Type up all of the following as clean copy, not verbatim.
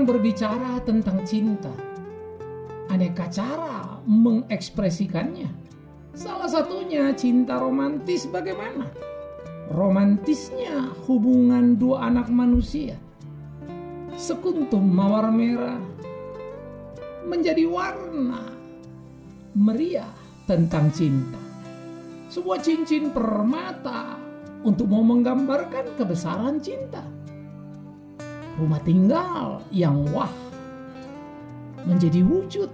orang berbicara tentang cinta, aneka cara mengekspresikannya. Salah satunya cinta romantis. Bagaimana romantisnya hubungan dua anak manusia? Sekuntum mawar merah menjadi warna meriah tentang cinta. Sebuah cincin permata untuk mau menggambarkan kebesaran cinta. Rumah tinggal yang wah menjadi wujud.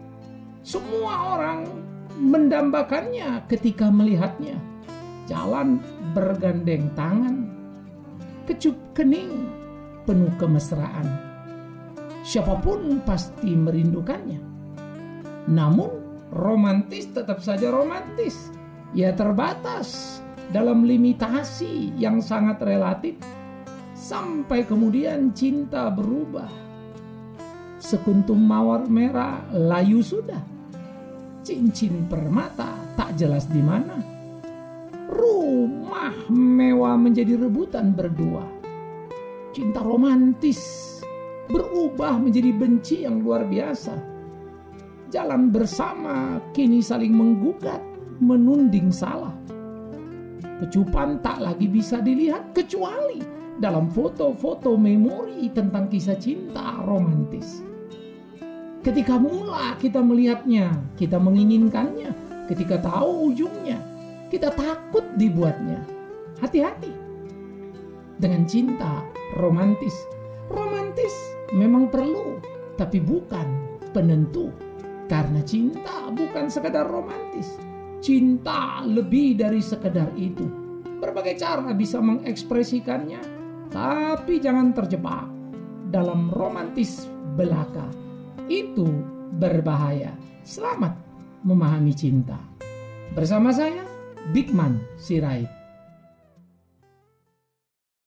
Semua orang mendambakannya ketika melihatnya. Jalan bergandeng tangan, kecup kening, penuh kemesraan. Siapapun pasti merindukannya. Namun romantis tetap saja romantis. Ya terbatas dalam limitasi yang sangat relatif. Sampai kemudian cinta berubah. Sekuntum mawar merah layu sudah. Cincin permata tak jelas di mana. Rumah mewah menjadi rebutan berdua. Cinta romantis berubah menjadi benci yang luar biasa. Jalan bersama kini saling menggugat, menunding salah. Kecupan tak lagi bisa dilihat kecuali dalam foto-foto memori tentang kisah cinta romantis. Ketika mula kita melihatnya, kita menginginkannya. Ketika tahu ujungnya, kita takut dibuatnya. Hati-hati dengan cinta romantis. Romantis memang perlu, tapi bukan penentu. Karena cinta bukan sekedar romantis. Cinta lebih dari sekedar itu. Berbagai cara bisa mengekspresikannya, tapi jangan terjebak dalam romantis belaka. Itu berbahaya. Selamat memahami cinta. Bersama saya, Bigman Sirait.